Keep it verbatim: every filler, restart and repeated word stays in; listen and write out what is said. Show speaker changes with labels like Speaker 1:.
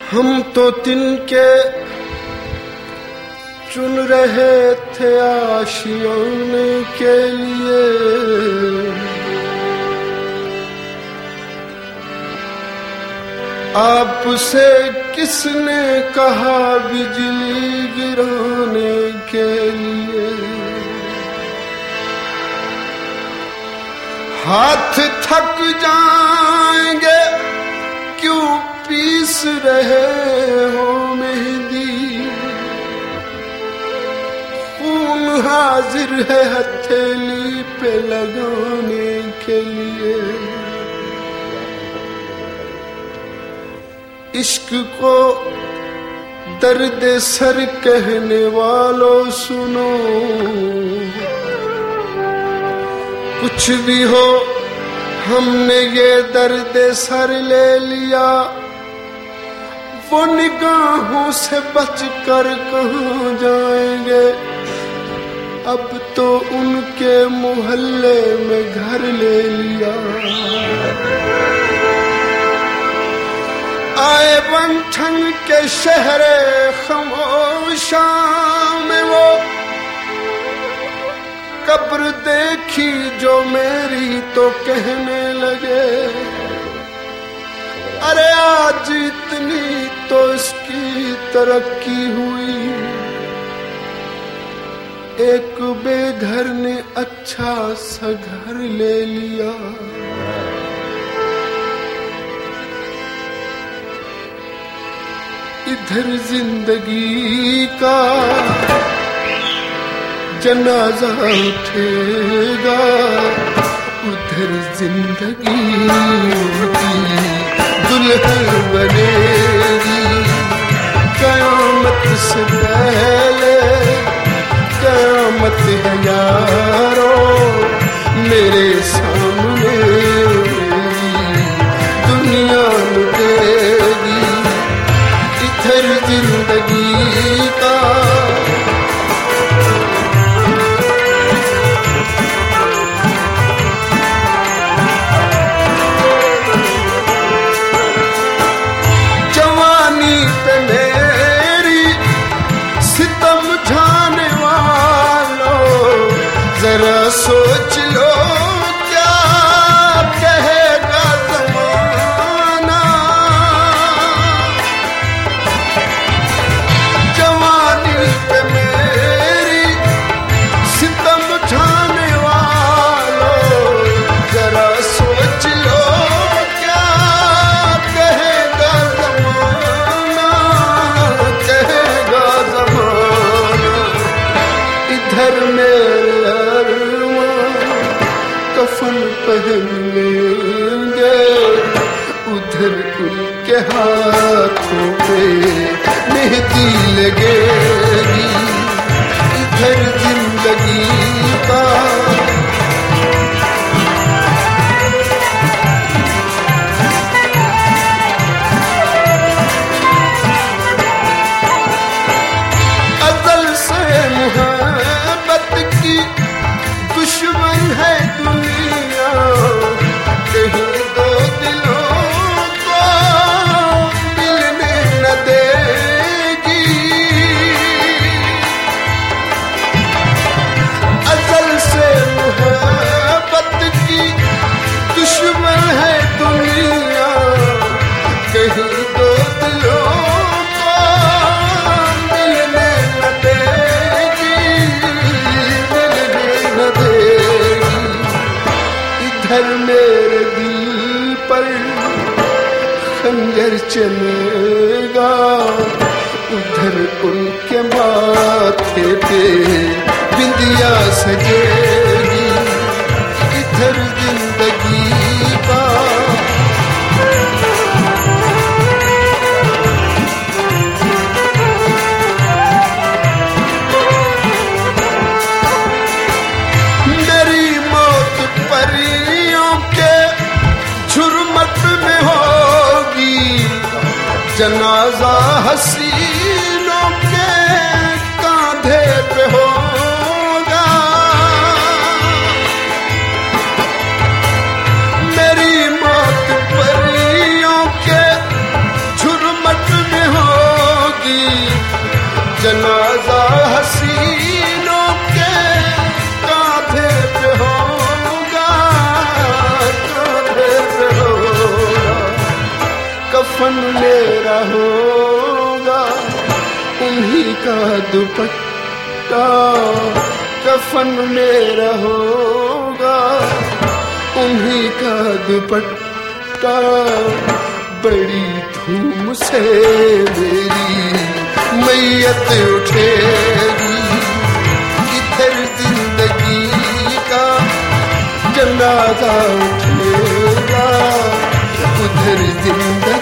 Speaker 1: हम तो तिनके चुन रहे थे आशियाने के लिए, आपसे किसने कहा बिजली गिराने के लिए। हाथ थक जाएंगे क्यों पीस रहे हो मेहंदी, खून हाजिर है हथेली पे लगाने के लिए। इश्क को दर्द सर कहने वालों सुनो, कुछ भी हो हमने ये दर्द सर ले लिया। वो निगाहों से बचकर कहाँ जाएंगे, अब तो उनके मोहल्ले में घर ले लिया। आए बंठन के शहरे खामोशा में वो कब्र देखी जो मेरी तो कहने लगे, अरे आज इतनी तो इसकी तरक्की हुई। एक बेघर ने अच्छा सा घर ले लिया। इधर जिंदगी का जनाजा उठेगा, उधर जिंदगी की दुल्हन बनेगी। कयामत से पहले कयामत है यारो, मेरे सामने दुनिया लुटेगी। इधर जिंदगी का सोच लो क्या कहेगा ज़माना। जवानी पे मेरी सितम उठाने वालों, जरा सोच लो क्या कहेगा ज़माना, कहेगा ज़माना। इधर मेरे कफन पहन लेंगे, उधर उनके हाथों पे मेहंदी लगेगी। इधर जिंदगी का अज़ल से मोहब्बत की दुश्मन है दुनिया, कहीं दो दिलों को मिलने न देगी। अज़ल से मोहब्बत की दुश्मन है दुनिया, कहीं दो दिलों को मिलने न देगी, मिलने न देगी। इधर मेरे दिल पर खंजर चलेगा, उधर उनके माथे पे बिंदिया सजेगी। इधर जिंदगी का जनाजा हसीनों के कांधे पे होगा। मेरी मौत परियों के झुरमट में कफन मेरा होगा, उन्हीं का दुपट्टा कफन मेरा होगा, उन्हीं का दुपट्टा। बड़ी धूम से मेरी मैयत उठेगी, इधर जिंदगी का जनाजा उठेगा, उधर जिंदगी